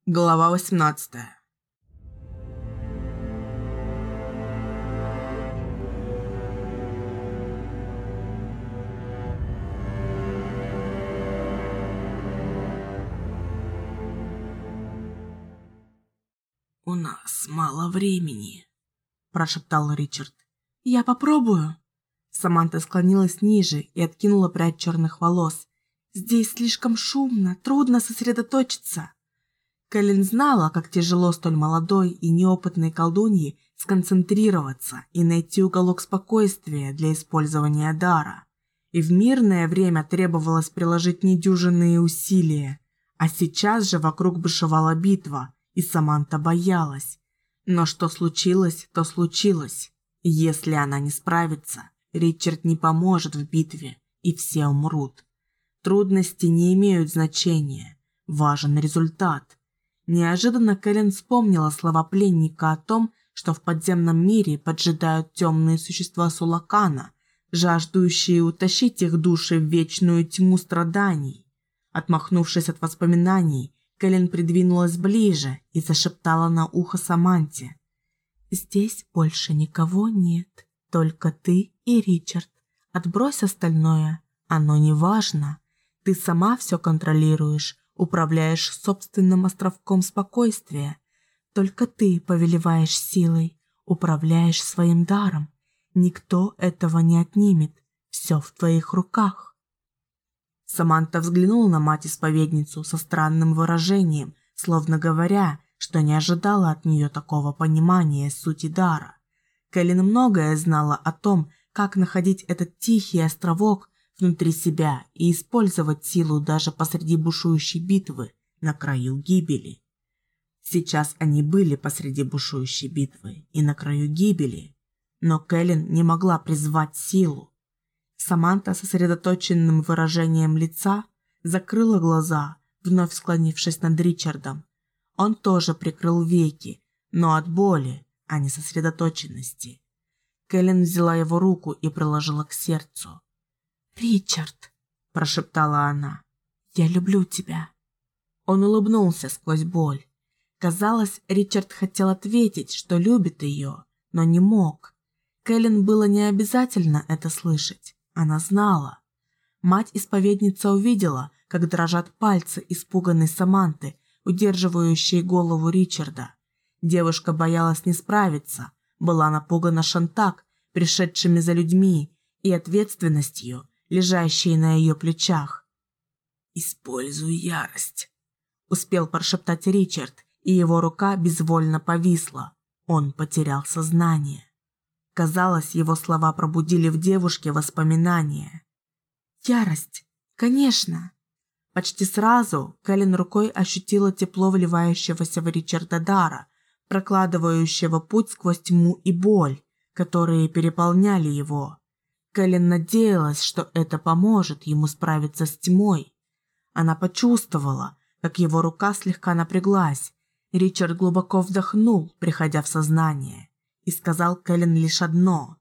Глава 18. «У нас мало времени», – прошептал Ричард. «Я попробую». Саманта склонилась ниже и откинула прядь черных волос. «Здесь слишком шумно, трудно сосредоточиться». Кэлен знала, как тяжело столь молодой и неопытной колдунье сконцентрироваться и найти уголок спокойствия для использования дара. И в мирное время требовалось приложить недюжинные усилия, а сейчас же вокруг бушевала битва, и Саманта боялась. Но что случилось, то случилось. Если она не справится, Ричард не поможет в битве, и все умрут. Трудности не имеют значения, важен результат. Неожиданно Кэлен вспомнила слова пленника о том, что в подземном мире поджидают темные существа Сулакана, жаждущие утащить их души в вечную тьму страданий. Отмахнувшись от воспоминаний, Кэлен придвинулась ближе и зашептала на ухо Саманте. «Здесь больше никого нет, только ты и Ричард. Отбрось остальное, оно не важно. Ты сама все контролируешь, управляешь собственным островком спокойствия. Только ты повелеваешь силой, управляешь своим даром. Никто этого не отнимет, все в твоих руках». Саманта взглянула на мать-исповедницу со странным выражением, словно говоря, что не ожидала от нее такого понимания сути дара. Кэлен многое знала о том, как находить этот тихий островок внутри себя и использовать силу даже посреди бушующей битвы на краю гибели. Сейчас они были посреди бушующей битвы и на краю гибели, но Кэлен не могла призвать силу. Саманта с сосредоточенным выражением лица закрыла глаза, вновь склонившись над Ричардом. Он тоже прикрыл веки, но от боли, а не сосредоточенности. Кэлен взяла его руку и приложила к сердцу. «Ричард», – прошептала она, – «я люблю тебя». Он улыбнулся сквозь боль. Казалось, Ричард хотел ответить, что любит ее, но не мог. Кэлен было не обязательно это слышать. Она знала. Мать-исповедница увидела, как дрожат пальцы испуганной Саманты, удерживающие голову Ричарда. Девушка боялась не справиться, была напугана Шантак, пришедшими за людьми, и ответственностью, лежащей на ее плечах. «Используй ярость», – успел прошептать Ричард, и его рука безвольно повисла. Он потерял сознание. Казалось, его слова пробудили в девушке воспоминания. «Ярость, конечно!» Почти сразу Кэлен рукой ощутила тепло вливающегося в Ричарда дара, прокладывающего путь сквозь тьму и боль, которые переполняли его. Кэлен надеялась, что это поможет ему справиться с тьмой. Она почувствовала, как его рука слегка напряглась. Ричард глубоко вдохнул, приходя в сознание, и сказал Кэлен лишь одно: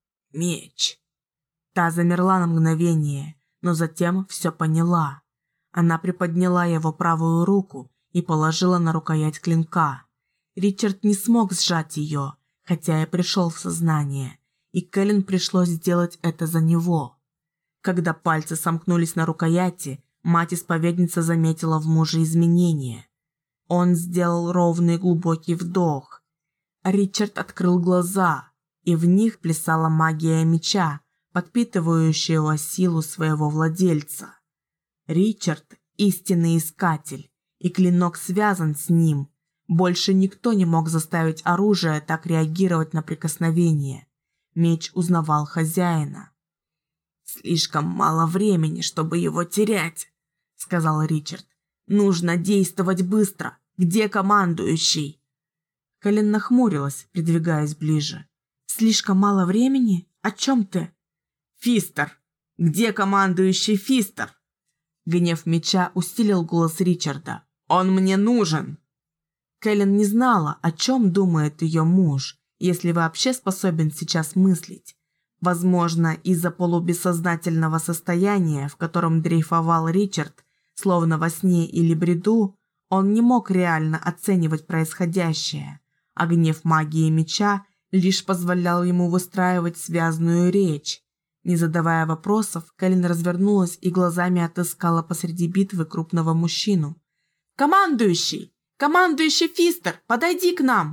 «Меч». Та замерла на мгновение, но затем все поняла. Она приподняла его правую руку и положила на рукоять клинка. Ричард не смог сжать ее, хотя и пришел в сознание, и Кэлен пришлось сделать это за него. Когда пальцы сомкнулись на рукояти, мать-исповедница заметила в муже изменения. Он сделал ровный глубокий вдох. Ричард открыл глаза, и в них плясала магия меча, подпитывающего силу своего владельца. Ричард – истинный искатель, и клинок связан с ним. Больше никто не мог заставить оружие так реагировать на прикосновение. Меч узнавал хозяина. «Слишком мало времени, чтобы его терять», – сказал Ричард. «Нужно действовать быстро. Где командующий?» Кэлен нахмурилась, придвигаясь ближе. «Слишком мало времени? О чем ты?» «Фистер! Где командующий Фистер?» Гнев меча усилил голос Ричарда. «Он мне нужен!» Кэлен не знала, о чем думает ее муж, если вообще способен сейчас мыслить. Возможно, из-за полубессознательного состояния, в котором дрейфовал Ричард, словно во сне или бреду, Он не мог реально оценивать происходящее, а гнев магии меча лишь позволял ему выстраивать связную речь. Не задавая вопросов, Кэлен развернулась и глазами отыскала посреди битвы крупного мужчину. «Командующий! Командующий Фистер, подойди к нам!»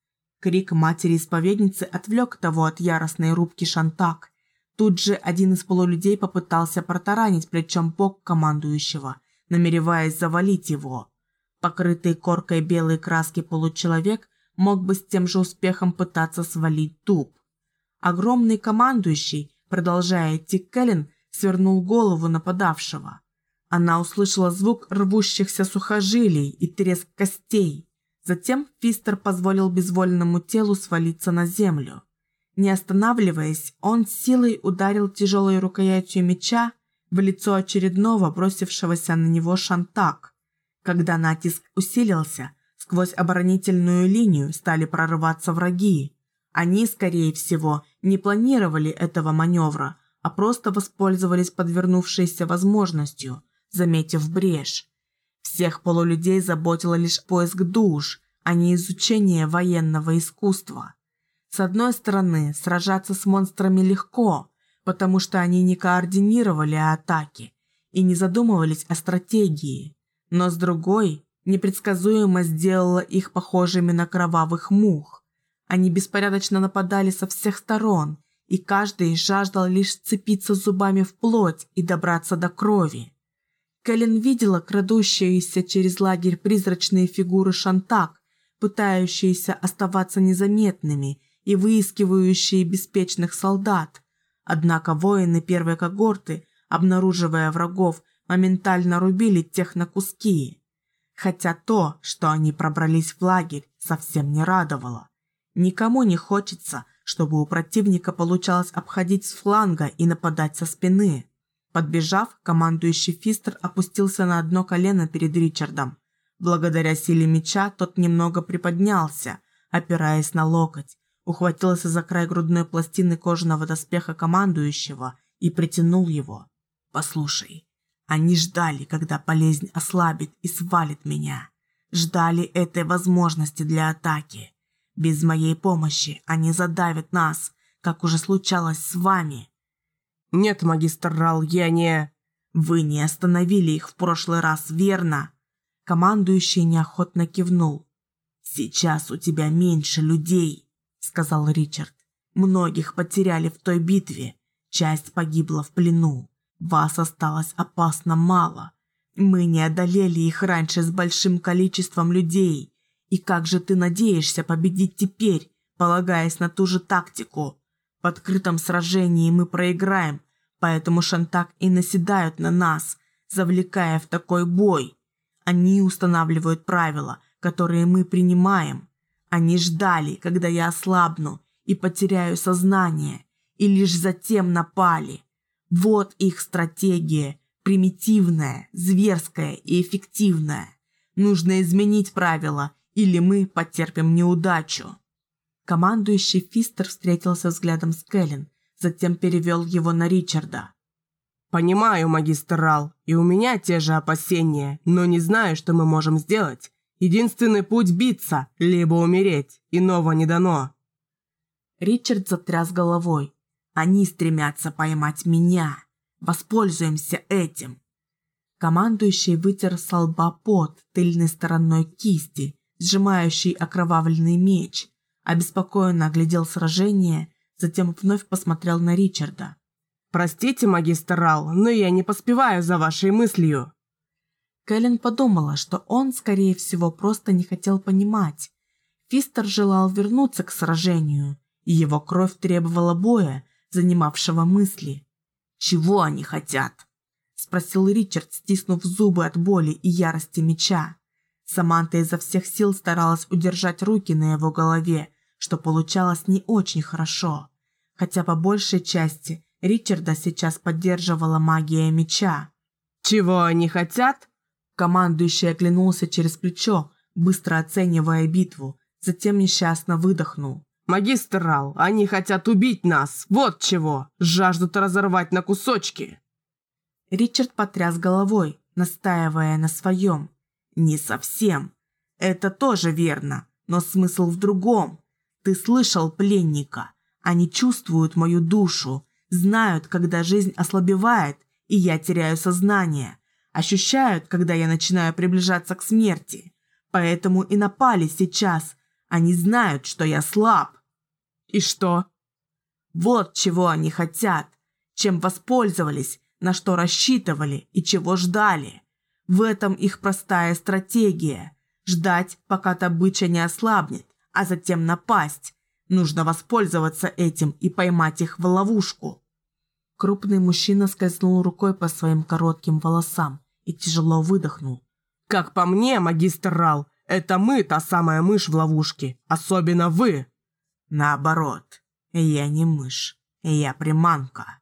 Крик матери-исповедницы отвлек того от яростной рубки Шантак. Тут же один из полулюдей попытался протаранить плечом бок командующего, намереваясь завалить его. Покрытый коркой белой краски получеловек мог бы с тем же успехом пытаться свалить дуб. Огромный командующий, продолжая идти к Кэлен, свернул голову нападавшего. Она услышала звук рвущихся сухожилий и треск костей. Затем Фистер позволил безвольному телу свалиться на землю. Не останавливаясь, он силой ударил тяжелой рукоятью меча в лицо очередного бросившегося на него Шантак. Когда натиск усилился, сквозь оборонительную линию стали прорываться враги. Они, скорее всего, не планировали этого маневра, а просто воспользовались подвернувшейся возможностью, заметив брешь. Всех полулюдей заботило лишь поиск душ, а не изучение военного искусства. С одной стороны, сражаться с монстрами легко, потому что они не координировали атаки и не задумывались о стратегии. Но с другой, непредсказуемость сделала их похожими на кровавых мух. Они беспорядочно нападали со всех сторон, и каждый жаждал лишь вцепиться зубами в плоть и добраться до крови. Кэлен видела крадущиеся через лагерь призрачные фигуры Шантак, пытающиеся оставаться незаметными и выискивающие беспечных солдат. Однако воины первой когорты, обнаруживая врагов, моментально рубили тех на куски. Хотя то, что они пробрались в лагерь, совсем не радовало. Никому не хочется, чтобы у противника получалось обходить с фланга и нападать со спины. Подбежав, командующий Фистер опустился на одно колено перед Ричардом. Благодаря силе меча тот немного приподнялся, опираясь на локоть, ухватился за край грудной пластины кожаного доспеха командующего и притянул его. «Послушай, они ждали, когда болезнь ослабит и свалит меня. Ждали этой возможности для атаки. Без моей помощи они задавят нас, как уже случалось с вами». «Нет, магистр Рал, я не...» «Вы не остановили их в прошлый раз, верно?» Командующий неохотно кивнул. «Сейчас у тебя меньше людей», — сказал Ричард. «Многих потеряли в той битве. Часть погибла в плену. Вас осталось опасно мало. Мы не одолели их раньше с большим количеством людей. И как же ты надеешься победить теперь, полагаясь на ту же тактику? В открытом сражении мы проиграем, поэтому Шантак и наседают на нас, завлекая в такой бой. Они устанавливают правила, которые мы принимаем. Они ждали, когда я ослабну и потеряю сознание, и лишь затем напали. Вот их стратегия, примитивная, зверская и эффективная. Нужно изменить правила, или мы потерпим неудачу». Командующий Фистер встретился взглядом с Кэлен, затем перевел его на Ричарда. «Понимаю, магистр Рал, и у меня те же опасения, но не знаю, что мы можем сделать. Единственный путь – биться, либо умереть, иного не дано». Ричард затряс головой. «Они стремятся поймать меня. Воспользуемся этим». Командующий вытер со лба пот тыльной стороной кисти, сжимающий окровавленный меч, обеспокоенно оглядел сражение, затем вновь посмотрел на Ричарда. «Простите, магистр Рал, но я не поспеваю за вашей мыслью». Кэлен подумала, что он, скорее всего, просто не хотел понимать. Фистер желал вернуться к сражению, и его кровь требовала боя, занимавшего мысли. «Чего они хотят?» – спросил Ричард, стиснув зубы от боли и ярости меча. Саманта изо всех сил старалась удержать руки на его голове, что получалось не очень хорошо. Хотя по большей части Ричарда сейчас поддерживала магия меча. «Чего они хотят?» Командующий оглянулся через плечо, быстро оценивая битву, затем несчастно выдохнул. «Магистр Рал, они хотят убить нас, вот чего! Жаждут разорвать на кусочки!» Ричард потряс головой, настаивая на своем. Не совсем. Это тоже верно, но смысл в другом. Ты слышал пленника. Они чувствуют мою душу, знают, когда жизнь ослабевает, и я теряю сознание. Ощущают, когда я начинаю приближаться к смерти. Поэтому и напали сейчас. Они знают, что я слаб. И что? Вот чего они хотят, чем воспользовались, на что рассчитывали и чего ждали. В этом их простая стратегия. Ждать, пока добыча не ослабнет, а затем напасть. Нужно воспользоваться этим и поймать их в ловушку. Крупный мужчина скользнул рукой по своим коротким волосам и тяжело выдохнул. Как по мне, магистр Рал, это мы та самая мышь в ловушке, особенно вы. Наоборот, я не мышь, я приманка.